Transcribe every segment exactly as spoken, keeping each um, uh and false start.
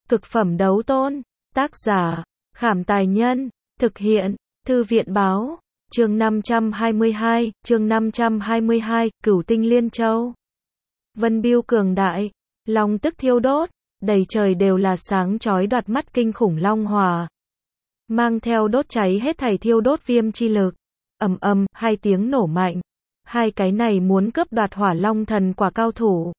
Cực phẩm đấu tôn. Tác giả, Khảm Tài Nhân. Thực hiện, Thư viện Báo. Chương năm trăm hai mươi hai, chương năm trăm hai mươi hai, Cửu Tinh Liên Châu. Vân Bưu cường đại, long tức thiêu đốt, đầy trời đều là sáng chói đoạt mắt kinh khủng long hỏa. Mang theo đốt cháy hết thảy thiêu đốt viêm chi lực. Ầm ầm, hai tiếng nổ mạnh. Hai cái này muốn cướp đoạt hỏa long thần quả cao thủ.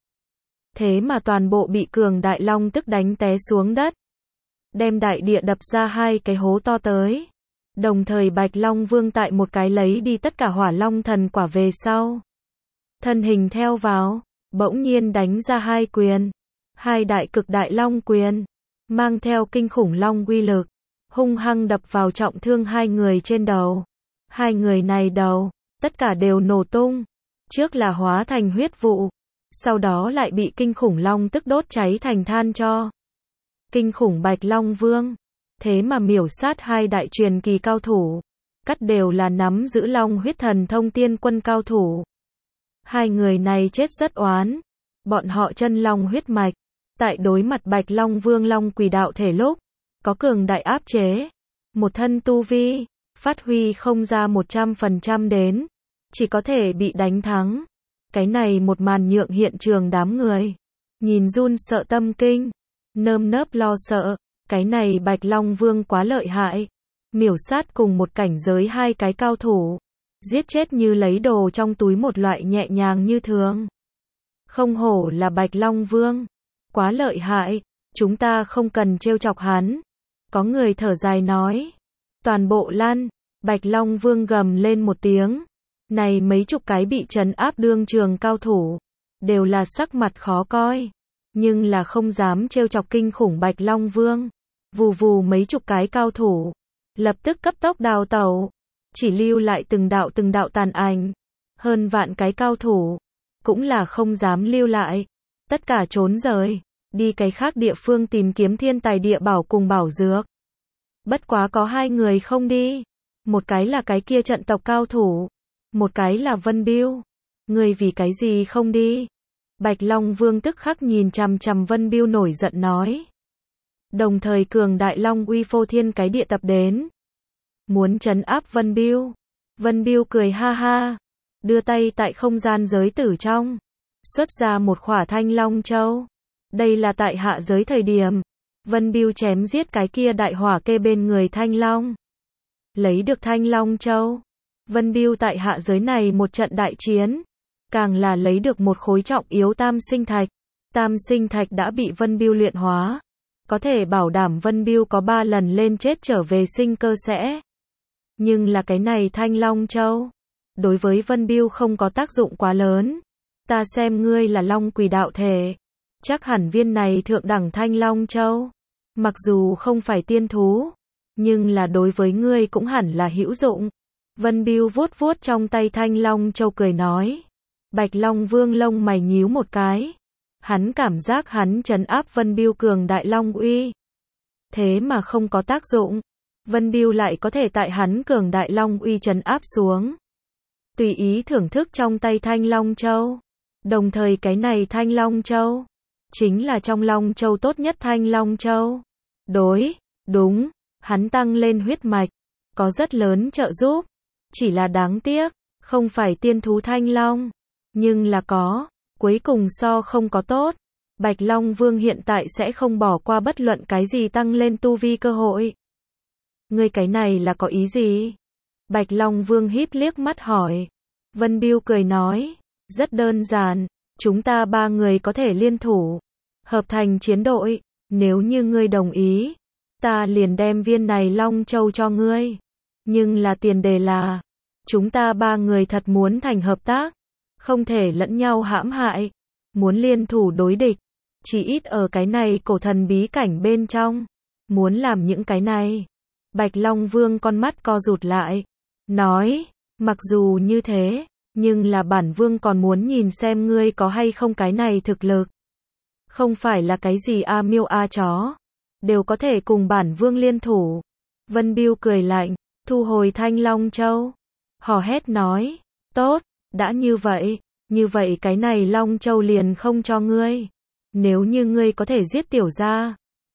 Thế mà toàn bộ bị cường đại long tức đánh té xuống đất. Đem đại địa đập ra hai cái hố to tới. Đồng thời Bạch Long Vương tại một cái lấy đi tất cả hỏa long thần quả về sau. Thân hình theo vào, bỗng nhiên đánh ra hai quyền. Hai đại cực đại long quyền. Mang theo kinh khủng long uy lực. Hung hăng đập vào trọng thương hai người trên đầu. Hai người này đầu, tất cả đều nổ tung. Trước là hóa thành huyết vụ. Sau đó lại bị kinh khủng long tức đốt cháy thành than tro. Kinh khủng Bạch Long Vương. Thế mà miểu sát hai đại truyền kỳ cao thủ. Cắt đều là nắm giữ long huyết thần thông tiên quân cao thủ. Hai người này chết rất oán. Bọn họ chân long huyết mạch. Tại đối mặt Bạch Long Vương long quỷ đạo thể lúc. Có cường đại áp chế. Một thân tu vi. Phát huy không ra một trăm phần trăm đến. Chỉ có thể bị đánh thắng. Cái này một màn nhượng hiện trường đám người. Nhìn run sợ tâm kinh. Nơm nớp lo sợ. Cái này Bạch Long Vương quá lợi hại. Miểu sát cùng một cảnh giới hai cái cao thủ. Giết chết như lấy đồ trong túi một loại nhẹ nhàng như thường. Không hổ là Bạch Long Vương. Quá lợi hại. Chúng ta không cần trêu chọc hắn. Có người thở dài nói. Toàn bộ lăn. Bạch Long Vương gầm lên một tiếng. Này mấy chục cái bị trấn áp đương trường cao thủ. Đều là sắc mặt khó coi. Nhưng là không dám trêu chọc kinh khủng Bạch Long Vương. Vù vù mấy chục cái cao thủ. Lập tức cấp tốc đào tẩu. Chỉ lưu lại từng đạo từng đạo tàn ảnh. Hơn vạn cái cao thủ. Cũng là không dám lưu lại. Tất cả trốn rời. Đi cái khác địa phương tìm kiếm thiên tài địa bảo cùng bảo dược. Bất quá có hai người không đi. Một cái là cái kia trận tộc cao thủ. Một cái là Vân Bưu. Người vì cái gì không đi? Bạch Long Vương tức khắc nhìn chằm chằm Vân Bưu nổi giận nói. Đồng thời cường đại long uy phô thiên cái địa tập đến. Muốn trấn áp Vân Bưu. Vân Bưu cười ha ha. Đưa tay tại không gian giới tử trong. Xuất ra một khỏa thanh long châu. Đây là tại hạ giới thời điểm. Vân Bưu chém giết cái kia đại hỏa kê bên người thanh long. Lấy được thanh long châu. Vân Bưu tại hạ giới này một trận đại chiến. Càng là lấy được một khối trọng yếu tam sinh thạch. Tam sinh thạch đã bị Vân Bưu luyện hóa. Có thể bảo đảm Vân Bưu có ba lần lên chết trở về sinh cơ sẽ. Nhưng là cái này thanh long châu. Đối với Vân Bưu không có tác dụng quá lớn. Ta xem ngươi là long quỷ đạo thể. Chắc hẳn viên này thượng đẳng thanh long châu. Mặc dù không phải tiên thú. Nhưng là đối với ngươi cũng hẳn là hữu dụng. Vân Bưu vuốt vuốt trong tay thanh long châu cười nói. Bạch Long Vương lông mày nhíu một cái. Hắn cảm giác hắn trấn áp Vân Bưu cường đại long uy. Thế mà không có tác dụng. Vân Bưu lại có thể tại hắn cường đại long uy trấn áp xuống. Tùy ý thưởng thức trong tay thanh long châu. Đồng thời cái này thanh long châu. Chính là trong long châu tốt nhất thanh long châu. Đối, đúng, hắn tăng lên huyết mạch. Có rất lớn trợ giúp. Chỉ là đáng tiếc, không phải tiên thú thanh long. Nhưng là có, cuối cùng so không có tốt. Bạch Long Vương hiện tại sẽ không bỏ qua bất luận cái gì tăng lên tu vi cơ hội. Ngươi cái này là có ý gì? Bạch Long Vương híp liếc mắt hỏi. Vân Bưu cười nói, rất đơn giản, chúng ta ba người có thể liên thủ, hợp thành chiến đội, nếu như ngươi đồng ý, ta liền đem viên này Long Châu cho ngươi. Nhưng là tiền đề là, chúng ta ba người thật muốn thành hợp tác, không thể lẫn nhau hãm hại, muốn liên thủ đối địch, chỉ ít ở cái này cổ thần bí cảnh bên trong, muốn làm những cái này. Bạch Long Vương con mắt co rụt lại, nói, mặc dù như thế, nhưng là bản vương còn muốn nhìn xem ngươi có hay không cái này thực lực. Không phải là cái gì a miêu a chó, đều có thể cùng bản vương liên thủ. Vân Bưu cười lạnh, thu hồi thanh long châu, hò hét nói, tốt, đã như vậy, như vậy cái này long châu liền không cho ngươi. Nếu như ngươi có thể giết tiểu gia,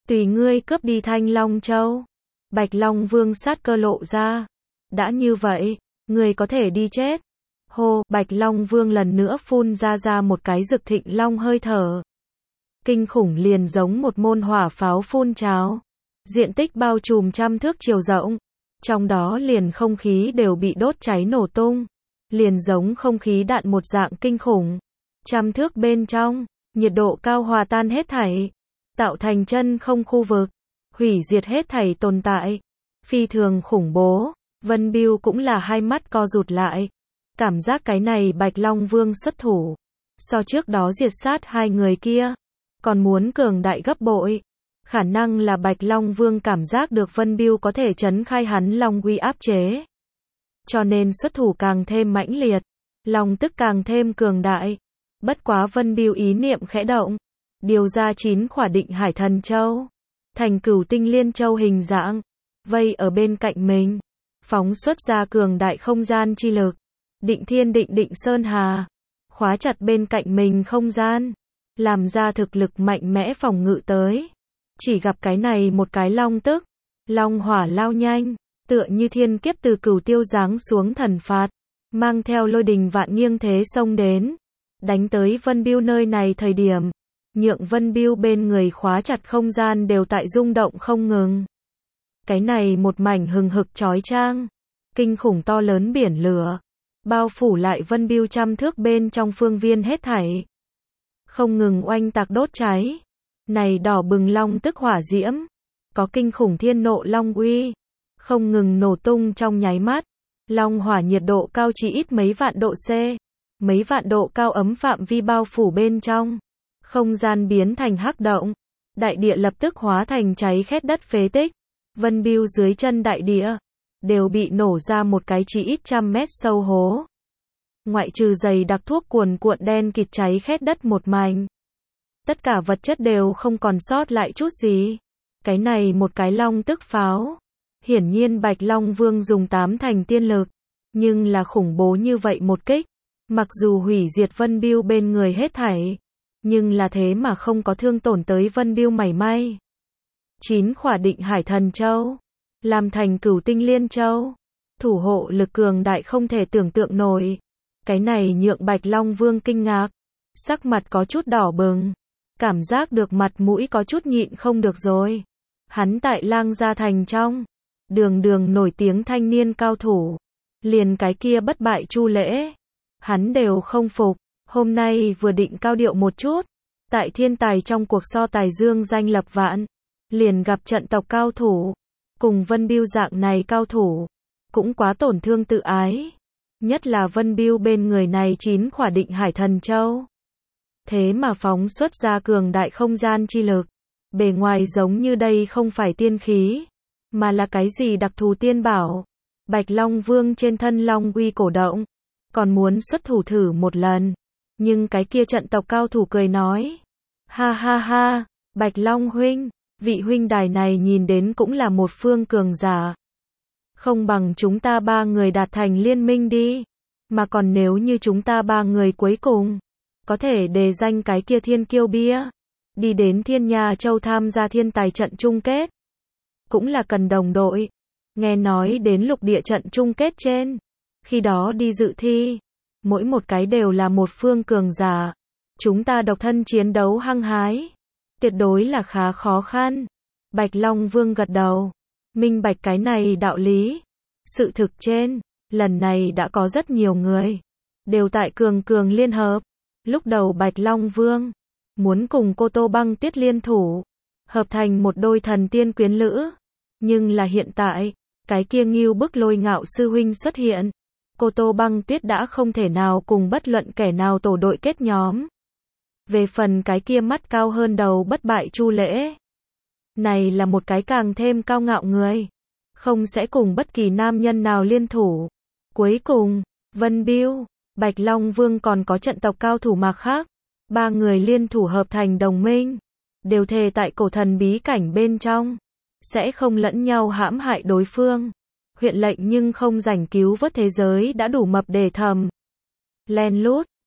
Tùy ngươi cướp đi Thanh Long Châu. Bạch Long Vương sát cơ lộ ra. Đã như vậy, ngươi có thể đi chết. Hô, Bạch Long Vương lần nữa phun ra ra một cái Dực Thịnh Long hơi thở. Kinh khủng liền giống một môn hỏa pháo phun trào. Diện tích bao trùm trăm thước chiều rộng. Trong đó liền không khí đều bị đốt cháy nổ tung. Liền giống không khí đạn một dạng kinh khủng. Trăm thước bên trong, nhiệt độ cao hòa tan hết thảy. Tạo thành chân không khu vực. Hủy diệt hết thảy tồn tại. Phi thường khủng bố. Vân Bưu cũng là hai mắt co rụt lại. Cảm giác cái này Bạch Long Vương xuất thủ. So trước đó diệt sát hai người kia. Còn muốn cường đại gấp bội. Khả năng là Bạch Long Vương cảm giác được Vân Bưu có thể trấn khai hắn Long uy áp chế. Cho nên xuất thủ càng thêm mãnh liệt. Long tức càng thêm cường đại. Bất quá Vân Bưu ý niệm khẽ động. Điều ra chín khỏa định hải thần châu. Thành cửu tinh liên châu hình dạng. Vây ở bên cạnh mình. Phóng xuất ra cường đại không gian chi lực. Định thiên định định sơn hà. Khóa chặt bên cạnh mình không gian. Làm ra thực lực mạnh mẽ phòng ngự tới. Chỉ gặp cái này một cái long tức. Long hỏa lao nhanh. Tựa như thiên kiếp từ cửu tiêu giáng xuống thần phạt. Mang theo lôi đình vạn nghiêng thế xông đến. Đánh tới Vân Bưu nơi này thời điểm. Nhượng Vân Bưu bên người khóa chặt không gian đều tại rung động không ngừng. Cái này một mảnh hừng hực chói chang. Kinh khủng to lớn biển lửa. Bao phủ lại Vân Bưu trăm thước bên trong phương viên hết thảy. Không ngừng oanh tạc đốt cháy. Này đỏ bừng long tức hỏa diễm. Có kinh khủng thiên nộ long uy. Không ngừng nổ tung trong nháy mắt. Long hỏa nhiệt độ cao chỉ ít mấy vạn độ C. Mấy vạn độ cao ấm phạm vi bao phủ bên trong. Không gian biến thành hắc động. Đại địa lập tức hóa thành cháy khét đất phế tích. Vân Bưu dưới chân đại địa. Đều bị nổ ra một cái chỉ ít trăm mét sâu hố. Ngoại trừ dày đặc thuốc cuồn cuộn đen kịt cháy khét đất một mảnh. Tất cả vật chất đều không còn sót lại chút gì. Cái này một cái long tức pháo. Hiển nhiên Bạch Long Vương dùng tám thành tiên lực. Nhưng là khủng bố như vậy một kích. Mặc dù hủy diệt Vân Bưu bên người hết thảy. Nhưng là thế mà không có thương tổn tới Vân Bưu mảy may. Chín khỏa định hải thần châu. Làm thành cửu tinh liên châu. Thủ hộ lực cường đại không thể tưởng tượng nổi. Cái này nhượng Bạch Long Vương kinh ngạc. Sắc mặt có chút đỏ bừng. Cảm giác được mặt mũi có chút nhịn không được rồi. Hắn tại Lang Gia Thành trong. Đường đường nổi tiếng thanh niên cao thủ. Liền cái kia bất bại Chu Lễ. Hắn đều không phục. Hôm nay vừa định cao điệu một chút. Tại thiên tài trong cuộc so tài dương danh lập vạn. Liền gặp trận tộc cao thủ. Cùng Vân Bưu dạng này cao thủ. Cũng quá tổn thương tự ái. Nhất là Vân Bưu bên người này chín khỏa định hải thần châu. Thế mà phóng xuất ra cường đại không gian chi lực. Bề ngoài giống như đây không phải tiên khí. Mà là cái gì đặc thù tiên bảo. Bạch Long Vương trên thân long uy cổ động. Còn muốn xuất thủ thử một lần. Nhưng cái kia trận tộc cao thủ cười nói. Ha ha ha, Bạch Long huynh. Vị huynh đài này nhìn đến cũng là một phương cường giả. Không bằng chúng ta ba người đạt thành liên minh đi. Mà còn nếu như chúng ta ba người cuối cùng. Có thể đề danh cái kia thiên kiêu bia. Đi đến Thiên Nha Châu tham gia thiên tài trận chung kết. Cũng là cần đồng đội. Nghe nói đến lục địa trận chung kết trên. Khi đó đi dự thi. Mỗi một cái đều là một phương cường giả. Chúng ta độc thân chiến đấu hăng hái. Tuyệt đối là khá khó khăn. Bạch Long Vương gật đầu. Minh bạch cái này đạo lý. Sự thực trên. Lần này đã có rất nhiều người. Đều tại cường cường liên hợp. Lúc đầu Bạch Long Vương. Muốn cùng Cô Tô Băng Tuyết liên thủ. Hợp thành một đôi thần tiên quyến lữ. Nhưng là hiện tại. Cái kia ngưu bức lôi ngạo sư huynh xuất hiện. Cô Tô Băng Tuyết đã không thể nào cùng bất luận kẻ nào tổ đội kết nhóm. Về phần cái kia mắt cao hơn đầu bất bại Chu Lễ. Này là một cái càng thêm cao ngạo người. Không sẽ cùng bất kỳ nam nhân nào liên thủ. Cuối cùng, Vân Bưu, Bạch Long Vương còn có trận tộc cao thủ mà khác. Ba người liên thủ hợp thành đồng minh. Đều thề tại cổ thần bí cảnh bên trong. Sẽ không lẫn nhau hãm hại đối phương. Huyện lệnh nhưng không rảnh cứu vớt thế giới đã đủ mập để thầm. Len lút.